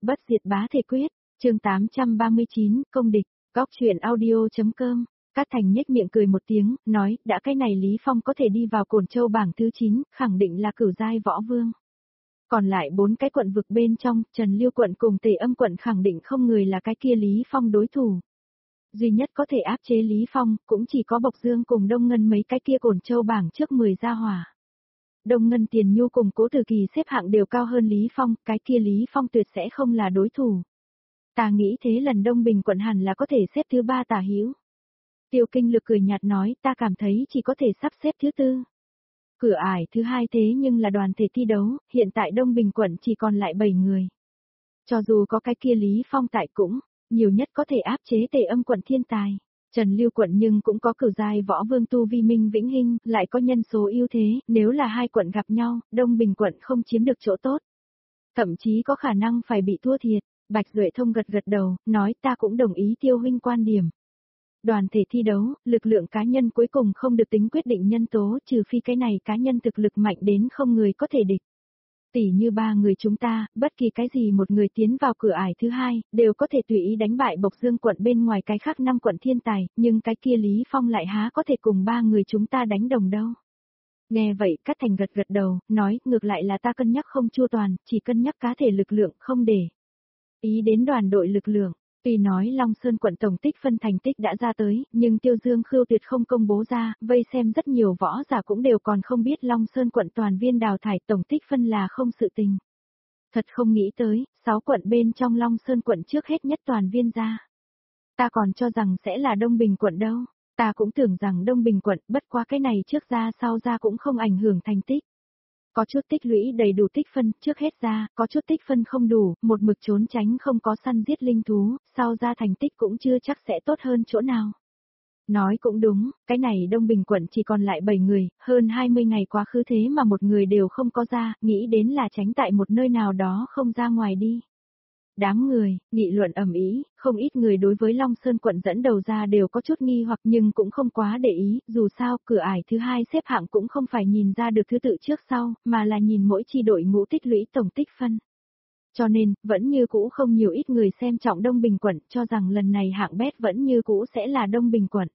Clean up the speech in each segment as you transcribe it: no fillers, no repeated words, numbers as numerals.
Bất diệt bá thể quyết, chương 839, công địch, góc truyện audio.com. Cát Thành nhếch miệng cười một tiếng, nói, đã cái này Lý Phong có thể đi vào Cổn Châu bảng thứ 9, khẳng định là cửu giai võ vương. Còn lại 4 cái quận vực bên trong, Trần Liêu quận cùng Tề Âm quận khẳng định không người là cái kia Lý Phong đối thủ. Duy nhất có thể áp chế Lý Phong, cũng chỉ có Bộc Dương cùng Đông Ngân mấy cái kia Cổn Châu bảng trước 10 gia hỏa. Đông Ngân Tiền Nhu cùng Cố Tử Kỳ xếp hạng đều cao hơn Lý Phong, cái kia Lý Phong tuyệt sẽ không là đối thủ. Ta nghĩ thế lần Đông Bình quận hẳn là có thể xếp thứ 3 tả hữu. Tiêu Kinh Lực cười nhạt nói, ta cảm thấy chỉ có thể sắp xếp thứ 4. Cửa ải thứ 2 thế nhưng là đoàn thể thi đấu, hiện tại Đông Bình quận chỉ còn lại 7 người. Cho dù có cái kia Lý Phong tại cũng, nhiều nhất có thể áp chế Tề Âm quận thiên tài. Trần Liêu quận nhưng cũng có cửu giai võ vương tu vi Minh Vĩnh Hinh, lại có nhân số ưu thế, nếu là hai quận gặp nhau, Đông Bình quận không chiếm được chỗ tốt. Thậm chí có khả năng phải bị thua thiệt. Bạch Duệ Thông gật gật đầu, nói ta cũng đồng ý Tiêu huynh quan điểm. Đoàn thể thi đấu, lực lượng cá nhân cuối cùng không được tính quyết định nhân tố, trừ phi cái này cá nhân thực lực mạnh đến không người có thể địch. Tỷ như 3 người chúng ta, bất kỳ cái gì một người tiến vào cửa ải thứ 2, đều có thể tùy ý đánh bại Bộc Dương quận bên ngoài cái khác 5 quận thiên tài, nhưng cái kia Lý Phong lại há có thể cùng 3 người chúng ta đánh đồng đâu. Nghe vậy Cát Thành gật gật đầu, nói, ngược lại là ta cân nhắc không chu toàn, chỉ cân nhắc cá thể lực lượng không để ý đến đoàn đội lực lượng. Tuy nói Long Sơn quận tổng tích phân thành tích đã ra tới, nhưng Tiêu Dương Khưu tuyệt không công bố ra, vây xem rất nhiều võ giả cũng đều còn không biết Long Sơn quận toàn viên đào thải tổng tích phân là không sự tình. Thật không nghĩ tới, 6 quận bên trong Long Sơn quận trước hết nhất toàn viên ra. Ta còn cho rằng sẽ là Đông Bình quận đâu, ta cũng tưởng rằng Đông Bình quận bất quá cái này trước ra sau ra cũng không ảnh hưởng thành tích. Có chút tích lũy đầy đủ tích phân, trước hết ra, có chút tích phân không đủ, một mực trốn tránh không có săn giết linh thú, sau ra thành tích cũng chưa chắc sẽ tốt hơn chỗ nào. Nói cũng đúng, cái này Đông Bình quận chỉ còn lại 7 người, hơn 20 ngày quá khứ thế mà một người đều không có ra, nghĩ đến là tránh tại một nơi nào đó không ra ngoài đi. Đám người, nghị luận ầm ĩ, không ít người đối với Long Sơn quận dẫn đầu ra đều có chút nghi hoặc nhưng cũng không quá để ý, dù sao cửa ải thứ 2 xếp hạng cũng không phải nhìn ra được thứ tự trước sau, mà là nhìn mỗi chi đội ngũ tích lũy tổng tích phân. Cho nên, vẫn như cũ không nhiều ít người xem trọng Đông Bình quận, cho rằng lần này hạng bét vẫn như cũ sẽ là Đông Bình quận.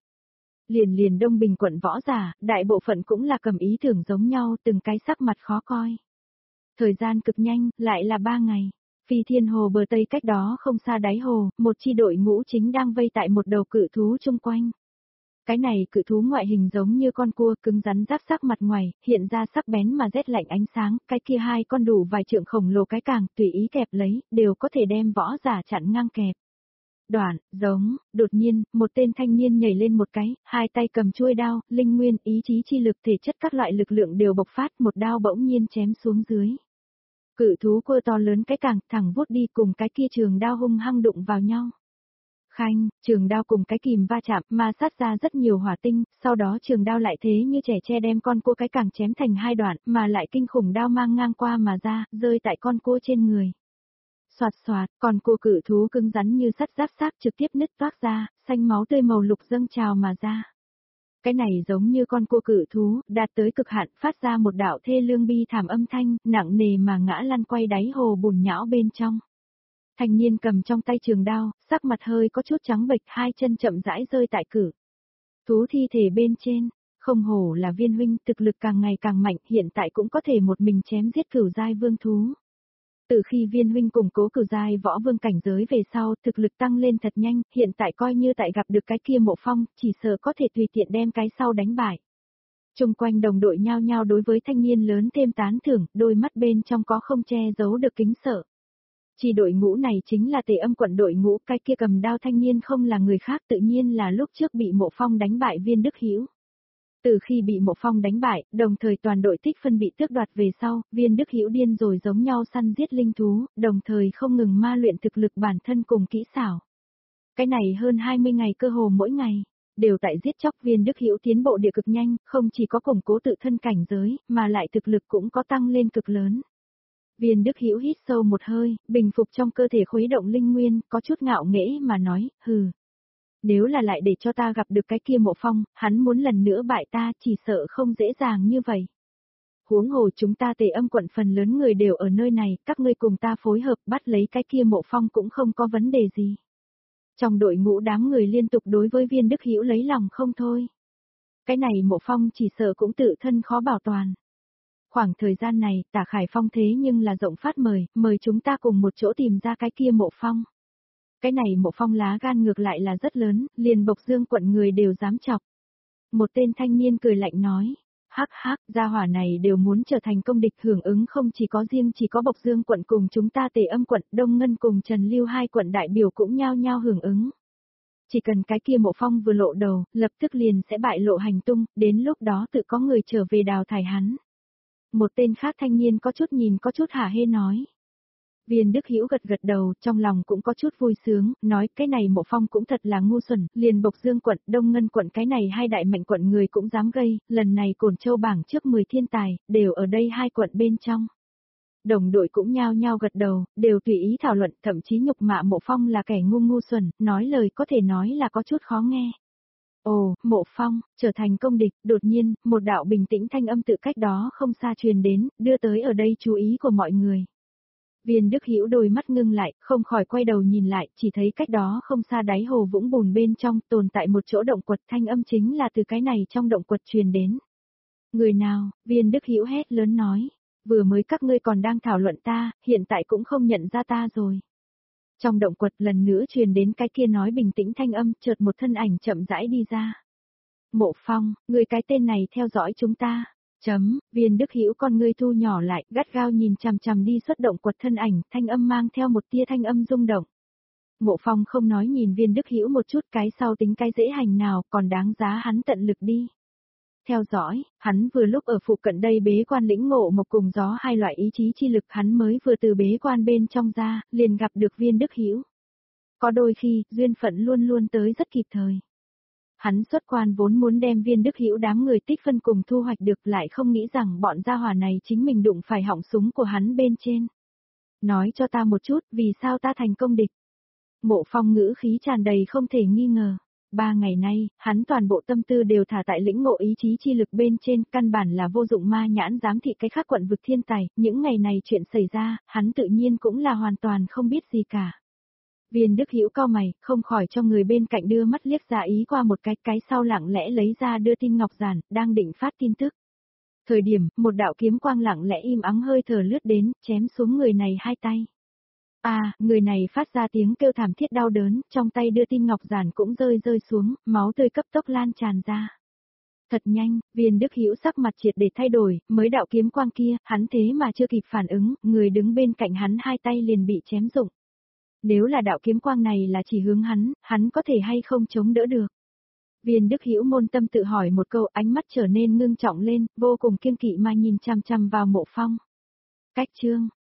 Liền Đông Bình quận võ giả, đại bộ phận cũng là cầm ý tưởng giống nhau, từng cái sắc mặt khó coi. Thời gian cực nhanh, lại là 3 ngày. Phi Thiên Hồ bờ Tây cách đó không xa đáy hồ, một chi đội ngũ chính đang vây tại một đầu cự thú chung quanh. Cái này cự thú ngoại hình giống như con cua cứng rắn giáp sắc mặt ngoài, hiện ra sắc bén mà rét lạnh ánh sáng, cái kia 2 con đủ vài trượng khổng lồ cái càng tùy ý kẹp lấy, đều có thể đem võ giả chặn ngang kẹp. Đoạn, giống, đột nhiên, một tên thanh niên nhảy lên một cái, 2 tay cầm chuôi đao, linh nguyên, ý chí chi lực thể chất các loại lực lượng đều bộc phát, một đao bỗng nhiên chém xuống dưới. Cự thú cua to lớn cái càng thẳng vút đi cùng cái kia trường đao hung hăng đụng vào nhau. Khanh, trường đao cùng cái kìm va chạm mà sát ra rất nhiều hỏa tinh, sau đó trường đao lại thế như trẻ tre đem con cua cái càng chém thành 2 đoạn mà lại kinh khủng đao mang ngang qua mà ra, rơi tại con cua trên người. Xoạt xoạt, con cua cự thú cứng rắn như sắt giáp xác trực tiếp nứt toác ra, xanh máu tươi màu lục dâng trào mà ra. Cái này giống như con cua cự thú, đạt tới cực hạn, phát ra một đạo thê lương bi thảm âm thanh, nặng nề mà ngã lăn quay đáy hồ bùn nhão bên trong. Thanh niên cầm trong tay trường đao, sắc mặt hơi có chút trắng bệch, 2 chân chậm rãi rơi tại cự thú thi thể bên trên. Không hổ là Viên huynh, thực lực càng ngày càng mạnh, hiện tại cũng có thể một mình chém giết cửu giai vương thú. Từ khi Viên huynh củng cố cửu giai võ vương cảnh giới về sau, thực lực tăng lên thật nhanh, hiện tại coi như tại gặp được cái kia Mộ Phong, chỉ sợ có thể tùy tiện đem cái sau đánh bại. Chung quanh đồng đội nhao nhao đối với thanh niên lớn thêm tán thưởng, đôi mắt bên trong có không che giấu được kính sợ. Chỉ đội ngũ này chính là Tề Âm quận đội ngũ, cái kia cầm đao thanh niên không là người khác, tự nhiên là lúc trước bị Mộ Phong đánh bại Viên Đức Hữu. Từ khi bị Mộ Phong đánh bại, đồng thời toàn đội tích phân bị tước đoạt về sau, Viên Đức Hữu điên rồi giống nhau săn giết linh thú, đồng thời không ngừng ma luyện thực lực bản thân cùng kỹ xảo. Cái này hơn 20 ngày cơ hồ mỗi ngày, đều tại giết chóc. Viên Đức Hữu tiến bộ địa cực nhanh, không chỉ có củng cố tự thân cảnh giới, mà lại thực lực cũng có tăng lên cực lớn. Viên Đức Hữu hít sâu một hơi, bình phục trong cơ thể khuấy động linh nguyên, có chút ngạo nghễ mà nói, hừ. Nếu là lại để cho ta gặp được cái kia Mộ Phong, hắn muốn lần nữa bại ta chỉ sợ không dễ dàng như vậy. huống hồ chúng ta Tề Âm quận phần lớn người đều ở nơi này, các ngươi cùng ta phối hợp bắt lấy cái kia Mộ Phong cũng không có vấn đề gì. Trong đội ngũ đám người liên tục đối với Viên Đức Hữu lấy lòng không thôi. Cái này Mộ Phong chỉ sợ cũng tự thân khó bảo toàn. Khoảng thời gian này, Tả Khải Phong thế nhưng là rộng phát mời chúng ta cùng một chỗ tìm ra cái kia Mộ Phong. Cái này Mộ Phong lá gan ngược lại là rất lớn, liền Bộc Dương quận người đều dám chọc. Một tên thanh niên cười lạnh nói, hắc hắc, gia hỏa này đều muốn trở thành công địch, hưởng ứng không chỉ có Bộc Dương quận cùng chúng ta Tề Âm quận, Đông Ngân cùng Trần Lưu hai quận đại biểu cũng nhao nhao hưởng ứng. Chỉ cần cái kia Mộ Phong vừa lộ đầu, lập tức liền sẽ bại lộ hành tung, đến lúc đó tự có người trở về đào thải hắn. Một tên khác thanh niên có chút hả hê nói. Viên Đức Hữu gật đầu, trong lòng cũng có chút vui sướng, nói cái này Mộ Phong cũng thật là ngu xuẩn, liền Bộc Dương quận, Đông Ngân quận cái này hai đại mạnh quận người cũng dám gây, lần này Cổn Châu bảng trước 10 thiên tài, đều ở đây hai quận bên trong. Đồng đội cũng nhao nhao gật đầu, đều tùy ý thảo luận, thậm chí nhục mạ Mộ Phong là kẻ ngu xuẩn, nói lời có thể nói là có chút khó nghe. Ồ, Mộ Phong, trở thành công địch, đột nhiên, một đạo bình tĩnh thanh âm tự cách đó không xa truyền đến, đưa tới ở đây chú ý của mọi người. Viên Đức Hữu đôi mắt ngưng lại, không khỏi quay đầu nhìn lại, chỉ thấy cách đó không xa đáy hồ vũng bùn bên trong tồn tại một chỗ động quật, thanh âm chính là từ cái này trong động quật truyền đến. Người nào? Viên Đức Hữu hét lớn nói, vừa mới các ngươi còn đang thảo luận ta, hiện tại cũng không nhận ra ta rồi. Trong động quật lần nữa truyền đến cái kia nói bình tĩnh thanh âm, chợt một thân ảnh chậm rãi đi ra. Mộ Phong, người cái tên này theo dõi chúng ta. Viên Đức Hữu con ngươi thu nhỏ lại, gắt gao nhìn chằm đi xuất động quật thân ảnh, thanh âm mang theo một tia thanh âm rung động. Mộ Phong không nói nhìn Viên Đức Hữu một chút, cái sau tính cái dễ hành nào, còn đáng giá hắn tận lực đi. Theo dõi, hắn vừa lúc ở phụ cận đây bế quan lĩnh ngộ một cùng gió hai loại ý chí chi lực, hắn mới vừa từ bế quan bên trong ra, liền gặp được Viên Đức Hữu. Có đôi khi, duyên phận luôn luôn tới rất kịp thời. Hắn xuất quan vốn muốn đem Viên Đức Hữu đám người tích phân cùng thu hoạch được, lại không nghĩ rằng bọn gia hỏa này chính mình đụng phải họng súng của hắn bên trên. Nói cho ta một chút, vì sao ta thành công địch? Mộ Phong ngữ khí tràn đầy không thể nghi ngờ. 3 ngày nay, hắn toàn bộ tâm tư đều thả tại lĩnh ngộ ý chí chi lực bên trên, căn bản là vô dụng ma nhãn giám thị cái khác quận vực thiên tài, những ngày này chuyện xảy ra, hắn tự nhiên cũng là hoàn toàn không biết gì cả. Viên Đức Hữu cau mày, không khỏi cho người bên cạnh đưa mắt liếc ra ý qua một cái sau lặng lẽ lấy ra đưa tin ngọc giản, đang định phát tin tức. Thời điểm, một đạo kiếm quang lặng lẽ im ắng hơi thở lướt đến, chém xuống người này hai tay. Người này phát ra tiếng kêu thảm thiết đau đớn, trong tay đưa tin ngọc giản cũng rơi xuống, máu tươi cấp tốc lan tràn ra. Thật nhanh, Viên Đức Hữu sắc mặt triệt để thay đổi, mới đạo kiếm quang kia, hắn thế mà chưa kịp phản ứng, người đứng bên cạnh hắn hai tay liền bị chém rụng. Nếu là đạo kiếm quang này là chỉ hướng hắn có thể hay không chống đỡ được. Viên Đức Hữu môn tâm tự hỏi một câu, ánh mắt trở nên ngưng trọng lên, vô cùng kiêng kỵ mà nhìn chằm chằm vào Mộ Phong. Cách chương